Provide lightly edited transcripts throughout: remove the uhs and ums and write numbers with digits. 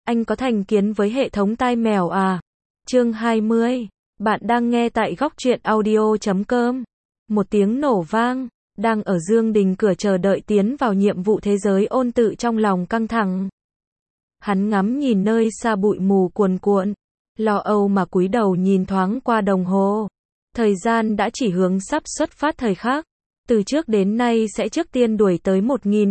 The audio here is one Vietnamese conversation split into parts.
Anh có thành kiến với hệ thống tai mèo à? Chương 20. Bạn đang nghe tại góc truyện audio.com. Một tiếng nổ vang, đang ở Dương Đình cửa chờ đợi tiến vào nhiệm vụ thế giới Ôn Tự trong lòng căng thẳng. Hắn ngắm nhìn nơi xa bụi mù cuồn cuộn, lo âu mà cúi đầu nhìn thoáng qua đồng hồ. Thời gian đã chỉ hướng sắp xuất phát thời khắc. Từ trước đến nay sẽ trước tiên đuổi tới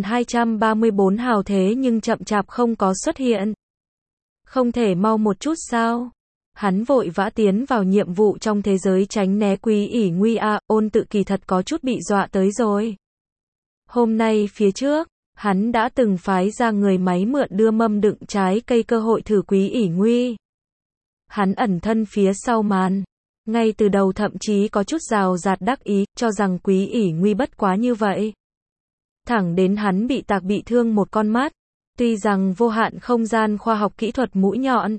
1234 hào thế nhưng chậm chạp không có xuất hiện. Không thể mau một chút sao? Hắn vội vã tiến vào nhiệm vụ trong thế giới tránh né Quý ỷ nguy a, Ôn Tự kỳ thật có chút bị dọa tới rồi. Hôm nay phía trước, hắn đã từng phái ra người máy mượn đưa mâm đựng trái cây cơ hội thử Quý ỷ nguy. Hắn ẩn thân phía sau màn. Ngay từ đầu thậm chí có chút rào rạt đắc ý, cho rằng Quý ỷ nguy bất quá như vậy. Thẳng đến hắn bị tạc bị thương một con mắt. Tuy rằng vô hạn không gian khoa học kỹ thuật mũi nhọn,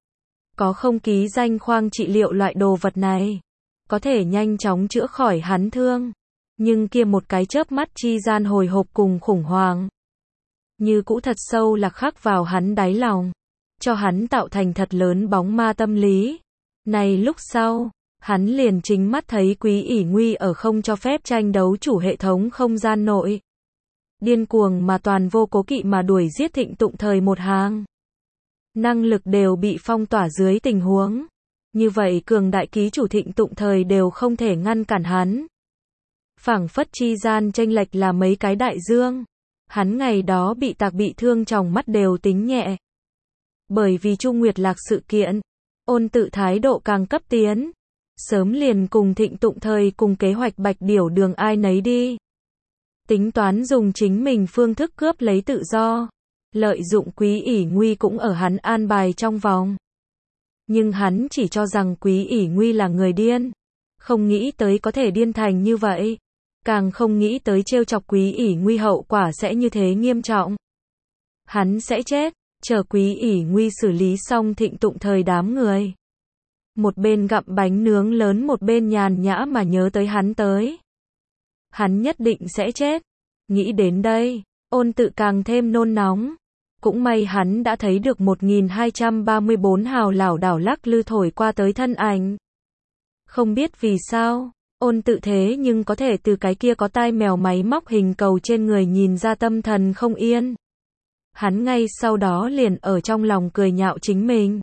có không ký danh khoang trị liệu loại đồ vật này, có thể nhanh chóng chữa khỏi hắn thương. Nhưng kia một cái chớp mắt chi gian hồi hộp cùng khủng hoảng, như cũ thật sâu lạc khắc vào hắn đáy lòng, cho hắn tạo thành thật lớn bóng ma tâm lý. Này lúc sau, hắn liền chính mắt thấy Quý ỷ nguy ở không cho phép tranh đấu chủ hệ thống không gian nội. Điên cuồng mà toàn vô cố kỵ mà đuổi giết Thịnh Tụng Thời một hàng. Năng lực đều bị phong tỏa dưới tình huống. Như vậy cường đại ký chủ Thịnh Tụng Thời đều không thể ngăn cản hắn. Phảng phất chi gian chênh lệch là mấy cái đại dương. Hắn ngày đó bị tạc bị thương trong mắt đều tính nhẹ. Bởi vì Chu Nguyệt Lạc sự kiện, Ôn Tự thái độ càng cấp tiến. Sớm liền cùng Thịnh Tụng Thời cùng kế hoạch Bạch Điểu đường ai nấy đi. Tính toán dùng chính mình phương thức cướp lấy tự do. Lợi dụng Quý ỷ nguy cũng ở hắn an bài trong vòng. Nhưng hắn chỉ cho rằng Quý ỷ nguy là người điên. Không nghĩ tới có thể điên thành như vậy. Càng không nghĩ tới trêu chọc Quý ỷ nguy hậu quả sẽ như thế nghiêm trọng. Hắn sẽ chết, chờ Quý ỷ nguy xử lý xong Thịnh Tụng Thời đám người. Một bên gặm bánh nướng lớn một bên nhàn nhã mà nhớ tới hắn tới. Hắn nhất định sẽ chết. Nghĩ đến đây, Ôn Tự càng thêm nôn nóng. Cũng may hắn đã thấy được 1234 hào lảo đảo lắc lư thổi qua tới thân ảnh. Không biết vì sao, Ôn Tự thế nhưng có thể từ cái kia có tai mèo máy móc hình cầu trên người nhìn ra tâm thần không yên. Hắn ngay sau đó liền ở trong lòng cười nhạo chính mình.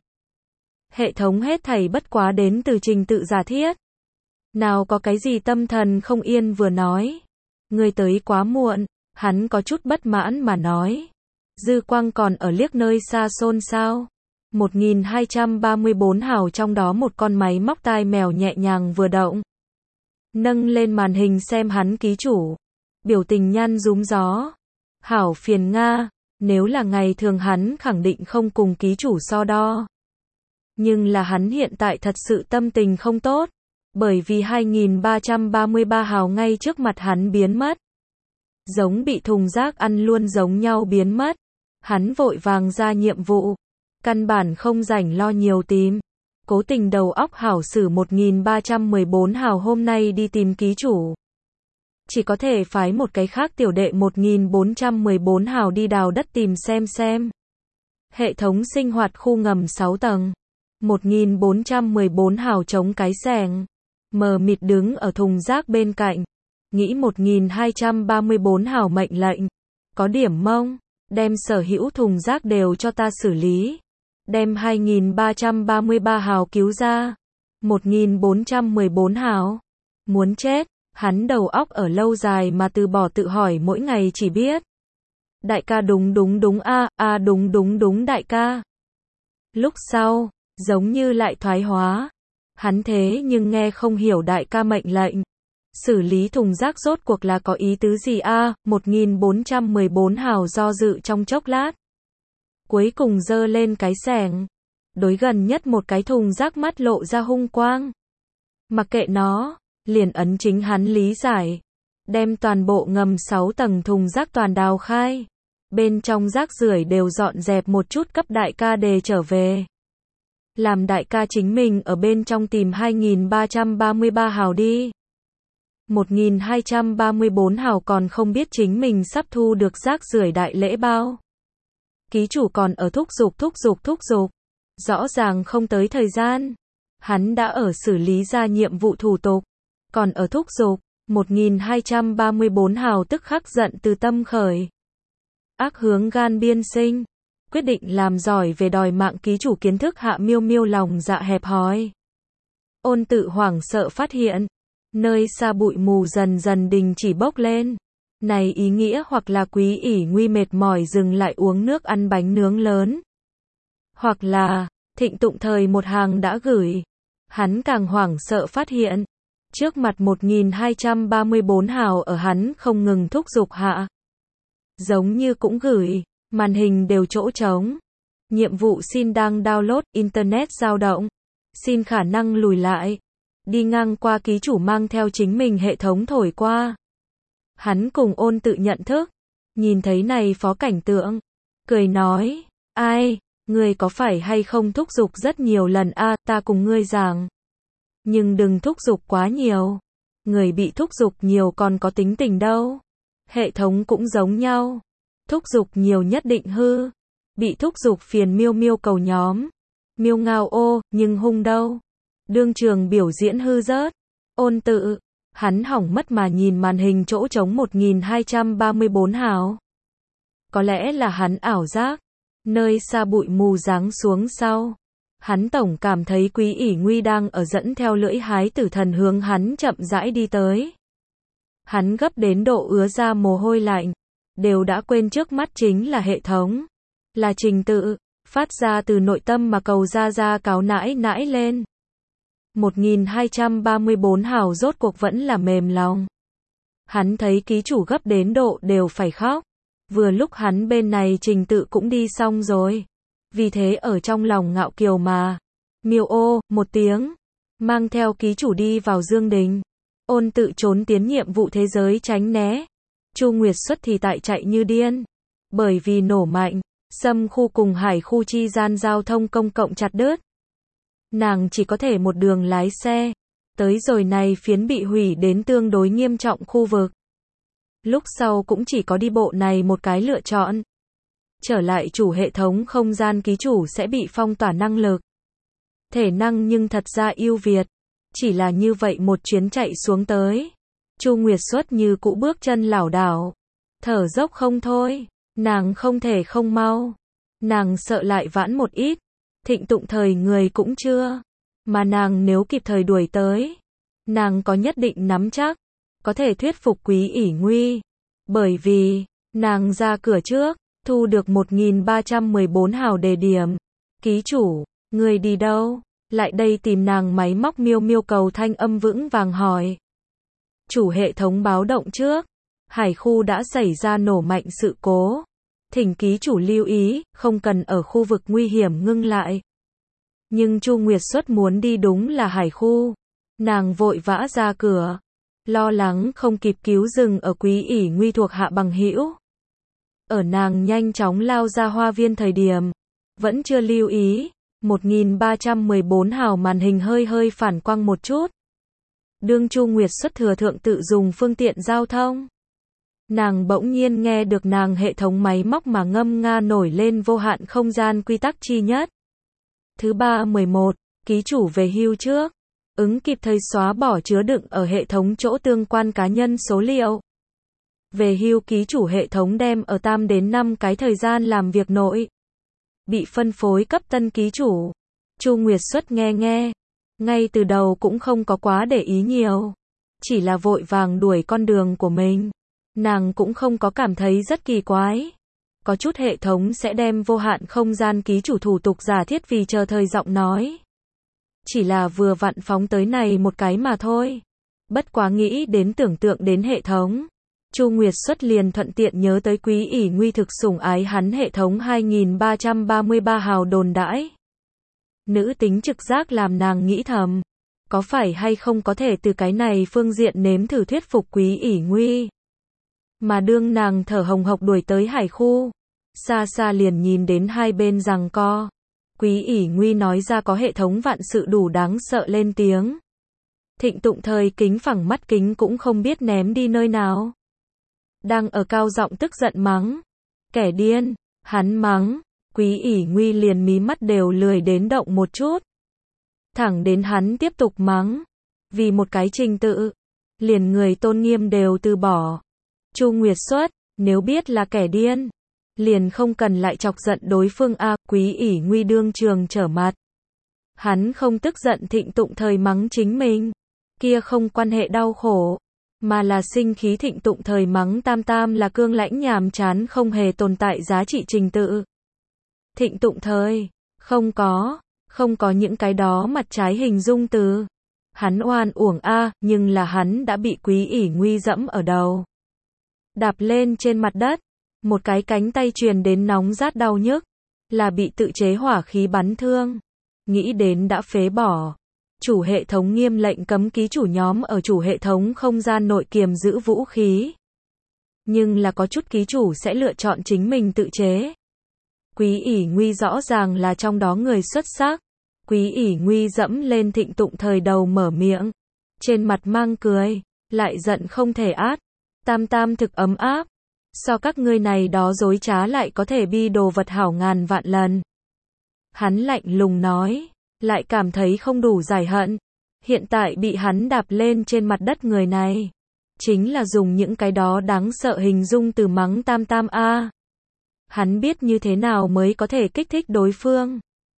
Hệ thống hết thảy bất quá đến từ trình tự giả thiết. Nào có cái gì tâm thần không yên vừa nói. Người tới quá muộn, hắn có chút bất mãn mà nói. Dư quang còn ở liếc nơi xa xôn xao. 1234 hào trong đó một con máy móc tai mèo nhẹ nhàng vừa động. Nâng lên màn hình xem hắn ký chủ. Biểu tình nhăn rúm gió. Hảo phiền Nga, nếu là ngày thường hắn khẳng định không cùng ký chủ so đo. Nhưng là hắn hiện tại thật sự tâm tình không tốt. Bởi vì 2333 hào ngay trước mặt hắn biến mất. Giống bị thùng rác ăn luôn giống nhau biến mất. Hắn vội vàng ra nhiệm vụ. Căn bản không rảnh lo nhiều tìm. Cố tình đầu óc hảo sử 1314 hào hôm nay đi tìm ký chủ. Chỉ có thể phái một cái khác tiểu đệ 1414 hào đi đào đất tìm xem. Hệ thống sinh hoạt khu ngầm 6 tầng. 1414 hào chống cái xẻng. Mờ mịt đứng ở thùng rác bên cạnh. Nghĩ 1234 hào mệnh lệnh. Có điểm mông. Đem sở hữu thùng rác đều cho ta xử lý. Đem 2333 hào cứu ra. 1414 hào. Muốn chết. Hắn đầu óc ở lâu dài mà từ bỏ tự hỏi mỗi ngày chỉ biết. Đại ca đúng đúng đại ca. Lúc sau, giống như lại thoái hóa. Hắn thế nhưng nghe không hiểu đại ca mệnh lệnh. Xử lý thùng rác rốt cuộc là có ý tứ gì a? 1414 hào do dự trong chốc lát. Cuối cùng giơ lên cái xẻng. Đối gần nhất một cái thùng rác mắt lộ ra hung quang. Mặc kệ nó, liền ấn chính hắn lý giải. Đem toàn bộ ngầm 6 tầng thùng rác toàn đào khai. Bên trong rác rưởi đều dọn dẹp một chút cấp đại ca đề trở về. Làm đại ca chính mình ở bên trong tìm 2333 hào đi. 1234 hào còn không biết chính mình sắp thu được rác rưởi đại lễ bao. Ký chủ còn ở thúc giục. Rõ ràng không tới thời gian. Hắn đã ở xử lý ra nhiệm vụ thủ tục. Còn ở thúc giục. 1234 hào tức khắc giận từ tâm khởi. Ác hướng gan biên sinh. Quyết định làm giỏi về đòi mạng ký chủ kiến thức Hạ Miêu Miêu lòng dạ hẹp hòi. Ôn Tự hoảng sợ phát hiện. Nơi xa bụi mù dần dần đình chỉ bốc lên. Này ý nghĩa hoặc là Quý ỷ Nguy mệt mỏi dừng lại uống nước ăn bánh nướng lớn. Hoặc là, Thịnh Tụng Thời một hàng đã gửi. Hắn càng hoảng sợ phát hiện. Trước mặt 1234 hào ở hắn không ngừng thúc giục hạ. Giống như cũng gửi, màn hình đều chỗ trống. Nhiệm vụ xin đang download, internet dao động. Xin khả năng lùi lại. Đi ngang qua ký chủ mang theo chính mình hệ thống thổi qua. Hắn cùng Ôn Tự nhận thức. Nhìn thấy này phó cảnh tượng. Cười nói, ai, ngươi có phải hay không thúc giục rất nhiều lần a, ta cùng ngươi giảng. Nhưng đừng thúc giục quá nhiều. Người bị thúc giục nhiều còn có tính tình đâu. Hệ thống cũng giống nhau. Thúc giục nhiều nhất định hư. Bị thúc giục phiền Miêu Miêu cầu nhóm. Miêu ngao ô, nhưng hung đâu. Đương trường biểu diễn hư rớt. Ôn Tự. Hắn hỏng mất mà nhìn màn hình chỗ trống 1234 hào. Có lẽ là hắn ảo giác. Nơi xa bụi mù giáng xuống sau. Hắn tổng cảm thấy Quý ỷ Nguy đang ở dẫn theo lưỡi hái tử thần hướng hắn chậm rãi đi tới. Hắn gấp đến độ ứa ra mồ hôi lạnh. Đều đã quên trước mắt chính là hệ thống. Là trình tự. Phát ra từ nội tâm mà cầu ra cáo nãi nãi lên. 1234 hào rốt cuộc vẫn là mềm lòng. Hắn thấy ký chủ gấp đến độ đều phải khóc. Vừa lúc hắn bên này trình tự cũng đi xong rồi. Vì thế ở trong lòng ngạo kiều mà. Miêu ô, một tiếng. Mang theo ký chủ đi vào Dương Đình. Ôn Tự trốn tiến nhiệm vụ thế giới tránh né. Chu Nguyệt Xuất thì tại chạy như điên. Bởi vì nổ mạnh, Xâm khu cùng Hải khu chi gian giao thông công cộng chặt đứt. Nàng chỉ có thể một đường lái xe. Tới rồi này phiến bị hủy đến tương đối nghiêm trọng khu vực. Lúc sau cũng chỉ có đi bộ này một cái lựa chọn. Trở lại chủ hệ thống không gian ký chủ sẽ bị phong tỏa năng lực. Thể năng nhưng thật ra ưu việt. Chỉ là như vậy một chuyến chạy xuống tới. Chu Nguyệt Xuất như cũ bước chân lảo đảo. Thở dốc không thôi. Nàng không thể không mau. Nàng sợ lại vãn một ít. Thịnh Tụng Thời người cũng chưa. Mà nàng nếu kịp thời đuổi tới. Nàng có nhất định nắm chắc. Có thể thuyết phục Quý ỷ Nguy. Bởi vì, nàng ra cửa trước. Thu được 1314 hào đề điểm. Ký chủ, người đi đâu? Lại đây tìm nàng máy móc Miêu Miêu cầu thanh âm vững vàng hỏi. Chủ hệ thống báo động trước. Hải khu đã xảy ra nổ mạnh sự cố. Thỉnh ký chủ lưu ý, không cần ở khu vực nguy hiểm ngưng lại. Nhưng Chu Nguyệt Xuất muốn đi đúng là Hải khu. Nàng vội vã ra cửa. Lo lắng không kịp cứu rừng ở Quý ỷ Nguy thuộc hạ bằng hữu. Ở nàng nhanh chóng lao ra hoa viên thời điểm. Vẫn chưa lưu ý. 1314 hào màn hình hơi phản quang một chút. Đương Chu Nguyệt Xuất thừa thượng tự dùng phương tiện giao thông. Nàng bỗng nhiên nghe được nàng hệ thống máy móc mà ngâm nga nổi lên vô hạn không gian quy tắc chi nhất. Thứ 311, ký chủ về hưu trước. Ứng kịp thời xóa bỏ chứa đựng ở hệ thống chỗ tương quan cá nhân số liệu. Về hưu ký chủ hệ thống đem ở 3 đến 5 cái thời gian làm việc nội. Bị phân phối cấp tân ký chủ. Chu Nguyệt Xuất nghe. Ngay từ đầu cũng không có quá để ý nhiều. Chỉ là vội vàng đuổi con đường của mình. Nàng cũng không có cảm thấy rất kỳ quái. Có chút hệ thống sẽ đem vô hạn không gian ký chủ thủ tục giả thiết vì chờ thời giọng nói. Chỉ là vừa vặn phóng tới này một cái mà thôi. Bất quá nghĩ đến tưởng tượng đến hệ thống. Chu Nguyệt Xuất liền thuận tiện nhớ tới Quý ỷ Nguy thực sủng ái hắn hệ thống 2333 hào đồn đãi. Nữ tính trực giác làm nàng nghĩ thầm. Có phải hay không có thể từ cái này phương diện nếm thử thuyết phục Quý ỷ Nguy. Mà đương nàng thở hồng hộc đuổi tới Hải khu. Xa xa liền nhìn đến hai bên giằng co. Quý ỷ Nguy nói ra có hệ thống vạn sự đủ đáng sợ lên tiếng. Thịnh Tụng Thời kính phẳng mắt kính cũng không biết ném đi nơi nào. Đang ở cao giọng tức giận mắng. Kẻ điên, Hắn mắng, Quý ỷ Nguy liền mí mắt đều lười đến động một chút. Thẳng đến hắn tiếp tục mắng. Vì một cái trình tự, liền người tôn nghiêm đều từ bỏ. Chu Nguyệt Xuất, nếu biết là kẻ điên, liền không cần lại chọc giận đối phương a. Quý ỷ Nguy đương trường trở mặt. Hắn không tức giận Thịnh Tụng Thời mắng chính mình, kia không quan hệ đau khổ, mà là sinh khí. Thịnh Tụng Thời mắng Tam Tam là cương lãnh nhàm chán không hề tồn tại giá trị trình tự. Thịnh Tụng Thời, không có những cái đó mặt trái hình dung từ. Hắn oan uổng a, nhưng là hắn đã bị Quý ỷ Nguy dẫm ở đầu. Đạp lên trên mặt đất, một cái cánh tay truyền đến nóng rát đau nhức, là bị tự chế hỏa khí bắn thương. Nghĩ đến đã phế bỏ. Chủ hệ thống nghiêm lệnh cấm ký chủ nhóm ở chủ hệ thống không gian nội kiềm giữ vũ khí. Nhưng là có chút ký chủ sẽ lựa chọn chính mình tự chế. Quý ỷ Nguy rõ ràng là trong đó người xuất sắc. Quý ỷ Nguy dẫm lên Thịnh Tụng Thời đầu mở miệng. Trên mặt mang cười, lại giận không thể át. Tam Tam thực ấm áp. So các ngươi này đó dối trá lại có thể bi đồ vật hảo ngàn vạn lần. Hắn lạnh lùng nói, lại cảm thấy không đủ giải hận. Hiện tại bị hắn đạp lên trên mặt đất người này, chính là dùng những cái đó đáng sợ hình dung từ mắng Tam Tam a. Hắn biết như thế nào mới có thể kích thích đối phương,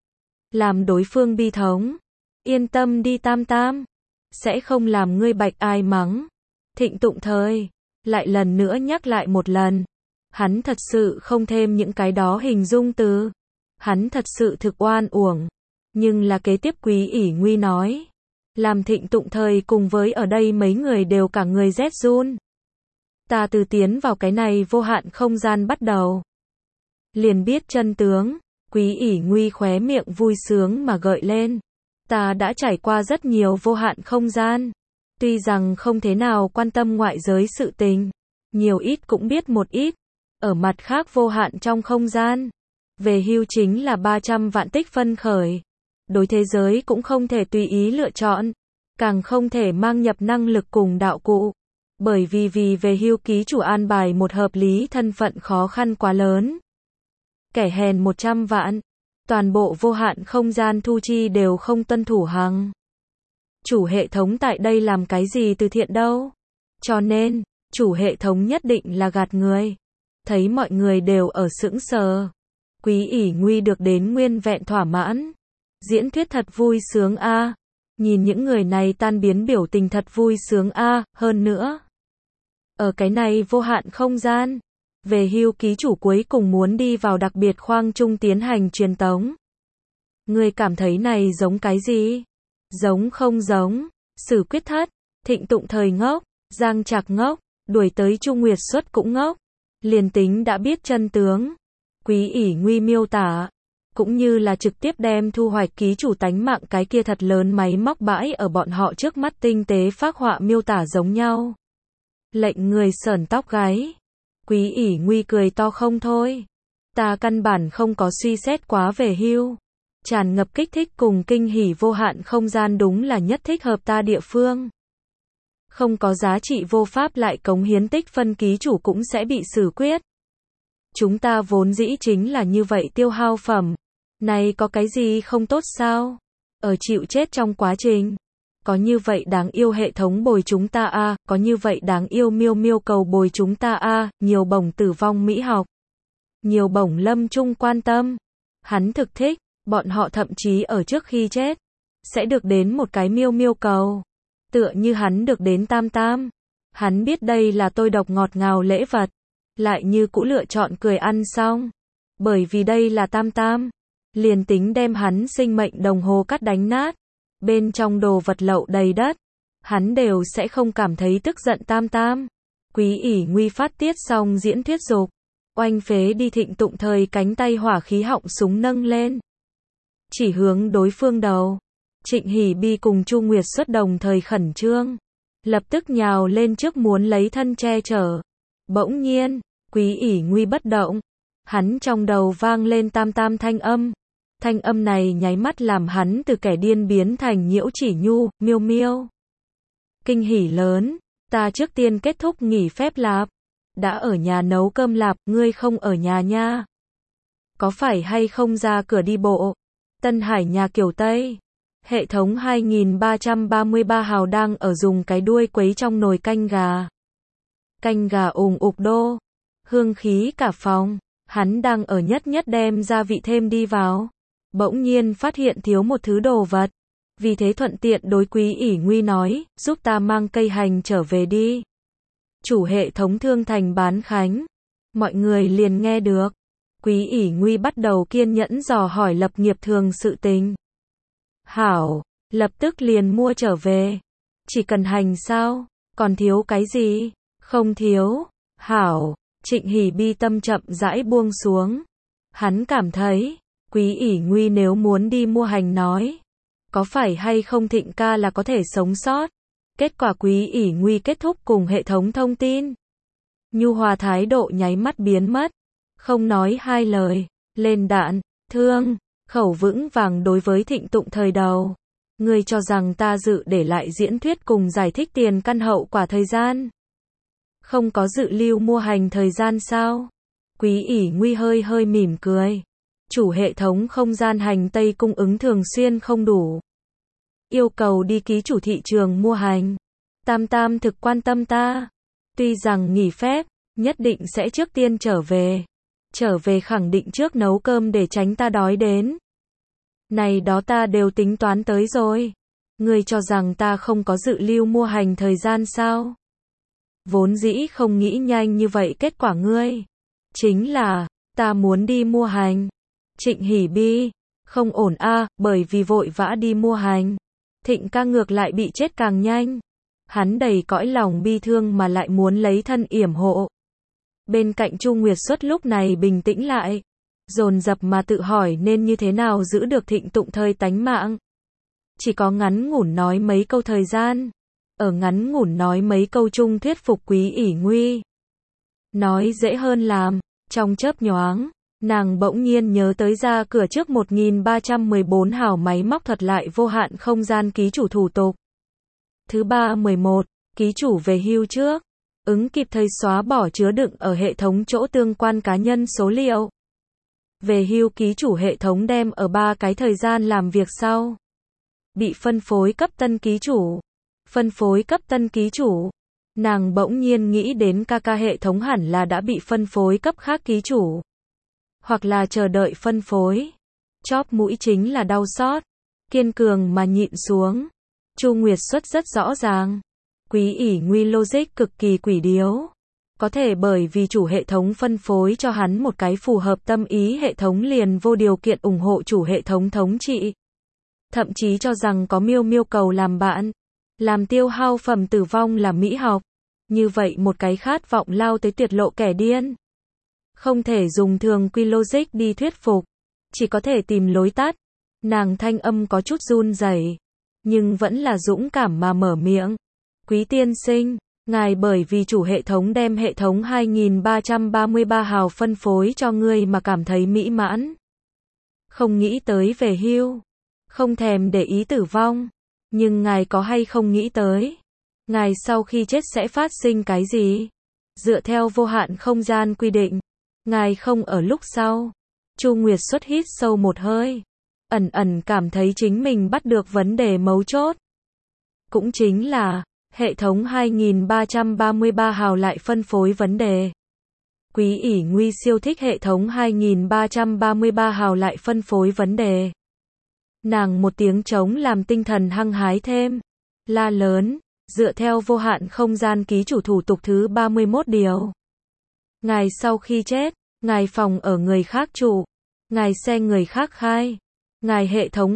làm đối phương bi thống. Yên tâm đi Tam Tam, sẽ không làm ngươi bạch ai mắng. Thịnh Tụng Thời lại lần nữa nhắc lại một lần, hắn thật sự không thêm những cái đó hình dung từ. Hắn thật sự thực oan uổng. Nhưng là kế tiếp Quý ỷ Nguy nói, làm Thịnh Tụng Thời cùng với ở đây mấy người đều cả người rét run. Ta từ tiến vào cái này vô hạn không gian bắt đầu, liền biết chân tướng. Quý ỷ Nguy khóe miệng vui sướng mà gợi lên. Ta đã trải qua rất nhiều vô hạn không gian. Tuy rằng không thế nào quan tâm ngoại giới sự tình, nhiều ít cũng biết một ít. Ở mặt khác vô hạn trong không gian, về hưu chính là 300 vạn tích phân khởi. Đối thế giới cũng không thể tùy ý lựa chọn, càng không thể mang nhập năng lực cùng đạo cụ. Bởi vì về hưu ký chủ an bài một hợp lý thân phận khó khăn quá lớn. Kẻ hèn 100 vạn, toàn bộ vô hạn không gian thu chi đều không tuân thủ hằng. Chủ hệ thống tại đây làm cái gì từ thiện đâu. Cho nên, chủ hệ thống nhất định là gạt người. Thấy mọi người đều ở sững sờ. Quý ỷ Nguy được đến nguyên vẹn thỏa mãn. Diễn thuyết thật vui sướng a. Nhìn những người này tan biến biểu tình thật vui sướng a. Hơn nữa, ở cái này vô hạn không gian, về hưu ký chủ cuối cùng muốn đi vào đặc biệt khoang trung tiến hành truyền tống. Người cảm thấy này giống cái gì? Giống không giống? Sử Quyết Thất, Thịnh Tụng Thời ngốc, Giang Trạc ngốc, đuổi tới Chu Nguyệt Xuất cũng ngốc. Liền tính đã biết chân tướng, Quý ỷ Nguy miêu tả, cũng như là trực tiếp đem thu hoạch ký chủ tánh mạng cái kia thật lớn máy móc bãi ở bọn họ trước mắt tinh tế phác họa miêu tả giống nhau. Lệnh người sởn tóc gáy. Quý ỷ Nguy cười to không thôi. Ta căn bản không có suy xét quá về hưu. Tràn ngập kích thích cùng kinh hỉ vô hạn không gian đúng là nhất thích hợp ta địa phương. Không có giá trị vô pháp lại cống hiến tích phân ký chủ cũng sẽ bị xử quyết. Chúng ta vốn dĩ chính là như vậy tiêu hao phẩm. Này có cái gì không tốt sao? Ở chịu chết trong quá trình. Có như vậy đáng yêu hệ thống bồi chúng ta a, có như vậy đáng yêu miêu miêu cầu bồi chúng ta a, nhiều bổng tử vong mỹ học. Nhiều bổng lâm trung quan tâm. Hắn thực thích, bọn họ thậm chí ở trước khi chết, sẽ được đến một cái miêu miêu cầu. Tựa như hắn được đến Tam Tam. Hắn biết đây là tôi độc ngọt ngào lễ vật. Lại như cũ lựa chọn cười ăn xong. Bởi vì đây là Tam Tam. Liền tính đem hắn sinh mệnh đồng hồ cắt đánh nát. Bên trong đồ vật lậu đầy đất. Hắn đều sẽ không cảm thấy tức giận Tam Tam. Quý ỷ Nguy phát tiết xong diễn thuyết dục. Oanh phế đi Thịnh Tụng Thời cánh tay hỏa khí họng súng nâng lên. Chỉ hướng đối phương đầu. Trịnh Hỷ Bi cùng Chu Nguyệt Xuất đồng thời khẩn trương. Lập tức nhào lên trước muốn lấy thân che chở. Bỗng nhiên, Quý ỷ Nguy bất động. Hắn trong đầu vang lên Tam Tam thanh âm. Thanh âm này nháy mắt làm hắn từ kẻ điên biến thành Nhiễu Chỉ Nhu, miêu miêu. Kinh hỉ lớn, ta trước tiên kết thúc nghỉ phép lạp. Đã ở nhà nấu cơm lạp, ngươi không ở nhà nha. Có phải hay không ra cửa đi bộ? Tân Hải nhà kiểu Tây. Hệ thống 2333 hào đang ở dùng cái đuôi quấy trong nồi canh gà. Canh gà ùng ục đô. Hương khí cả phòng. Hắn đang ở nhất nhất đem gia vị thêm đi vào. Bỗng nhiên phát hiện thiếu một thứ đồ vật. Vì thế thuận tiện đối Quý ỷ Nguy nói, giúp ta mang cây hành trở về đi. Chủ hệ thống Thương Thành bán khánh. Mọi người liền nghe được. Quý ỷ Nguy bắt đầu kiên nhẫn dò hỏi lập nghiệp thường sự tình. Hảo, lập tức liền mua trở về. Chỉ cần hành sao? Còn thiếu cái gì? Không thiếu. Hảo, Trịnh Hỷ Bi tâm chậm rãi buông xuống. Hắn cảm thấy, Quý ỷ Nguy nếu muốn đi mua hành nói, có phải hay không Thịnh ca là có thể sống sót. Kết quả Quý ỷ Nguy kết thúc cùng hệ thống thông tin. Nhu hòa thái độ nháy mắt biến mất. Không nói hai lời, lên đạn, thương, khẩu vững vàng đối với Thịnh Tụng thời đầu. Ngươi cho rằng ta dự để lại diễn thuyết cùng giải thích tiền căn hậu quả thời gian. Không có dự lưu mua hành thời gian sao? Quý ỷ Nguy hơi hơi mỉm cười. Chủ hệ thống không gian hành Tây cung ứng thường xuyên không đủ. Yêu cầu đi ký chủ thị trường mua hành. Tam Tam thực quan tâm ta. Tuy rằng nghỉ phép, nhất định sẽ trước tiên trở về. Trở về khẳng định trước nấu cơm để tránh ta đói đến. Này đó ta đều tính toán tới rồi. Ngươi cho rằng ta không có dự lưu mua hành thời gian sao? Vốn dĩ không nghĩ nhanh như vậy kết quả ngươi. Chính là, ta muốn đi mua hành. Trịnh Hỷ Bi, không ổn a, bởi vì vội vã đi mua hành. Thịnh ca ngược lại bị chết càng nhanh. Hắn đầy cõi lòng bi thương mà lại muốn lấy thân yểm hộ. Bên cạnh Chu Nguyệt Xuất lúc này bình tĩnh lại, dồn dập mà tự hỏi nên như thế nào giữ được Thịnh Tụng thời tánh mạng. Chỉ có ngắn ngủn nói mấy câu thời gian, ở ngắn ngủn nói mấy câu chung thuyết phục Quý ỷ Nguy. Nói dễ hơn làm, trong chớp nhoáng, nàng bỗng nhiên nhớ tới ra cửa trước 1314 hào máy móc thuật lại vô hạn không gian ký chủ thủ tục. Thứ 311, ký chủ về hưu trước. Ứng kịp thời xóa bỏ chứa đựng ở hệ thống chỗ tương quan cá nhân số liệu. Về hưu ký chủ hệ thống đem ở 3 cái thời gian làm việc sau. Bị phân phối cấp tân ký chủ. Phân phối cấp tân ký chủ. Nàng bỗng nhiên nghĩ đến ca hệ thống hẳn là đã bị phân phối cấp khác ký chủ. Hoặc là chờ đợi phân phối. Chóp mũi chính là đau xót. Kiên cường mà nhịn xuống. Chu Nguyệt Xuất rất rõ ràng. Quý ỷ Nguy logic cực kỳ quỷ điếu. Có thể bởi vì chủ hệ thống phân phối cho hắn một cái phù hợp tâm ý hệ thống liền vô điều kiện ủng hộ chủ hệ thống thống trị. Thậm chí cho rằng có miêu cầu làm bạn. Làm tiêu hao phẩm tử vong là mỹ học. Như vậy một cái khát vọng lao tới tuyệt lộ kẻ điên. Không thể dùng thường quy logic đi thuyết phục. Chỉ có thể tìm lối tắt. Nàng thanh âm có chút run rẩy, nhưng vẫn là dũng cảm mà mở miệng. Quý tiên sinh, ngài bởi vì chủ hệ thống đem hệ thống 2333 hào phân phối cho ngươi mà cảm thấy mỹ mãn. Không nghĩ tới về hưu. Không thèm để ý tử vong. Nhưng ngài có hay không nghĩ tới? Ngài sau khi chết sẽ phát sinh cái gì? Dựa theo vô hạn không gian quy định. Ngài không ở lúc sau. Chu Nguyệt Xuất hít sâu một hơi. Ẩn cảm thấy chính mình bắt được vấn đề mấu chốt. Cũng chính là, hệ thống 2333 hào lại phân phối vấn đề. Quý ỷ Nguy siêu thích hệ thống 2333 hào lại phân phối vấn đề. Nàng một tiếng trống làm tinh thần hăng hái thêm. La lớn, dựa theo vô hạn không gian ký chủ thủ tục thứ 31 điều. Ngài sau khi chết, ngài phòng ở người khác chủ. Ngài xe người khác khai. Ngài hệ thống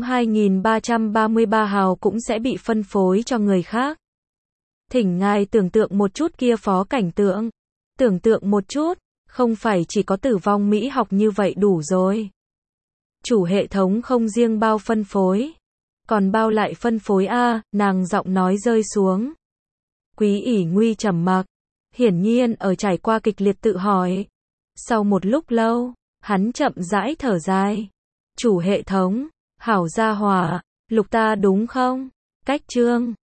2333 hào cũng sẽ bị phân phối cho người khác. Thỉnh ngài tưởng tượng một chút kia phó cảnh tượng. Tưởng tượng một chút, không phải chỉ có tử vong mỹ học như vậy đủ rồi. Chủ hệ thống không riêng bao phân phối, còn bao lại phân phối a, nàng giọng nói rơi xuống. Quý ỷ Nguy trầm mặc, hiển nhiên ở trải qua kịch liệt tự hỏi. Sau một lúc lâu, hắn chậm rãi thở dài. Chủ hệ thống, hảo gia hỏa, lục ta đúng không? Cách chương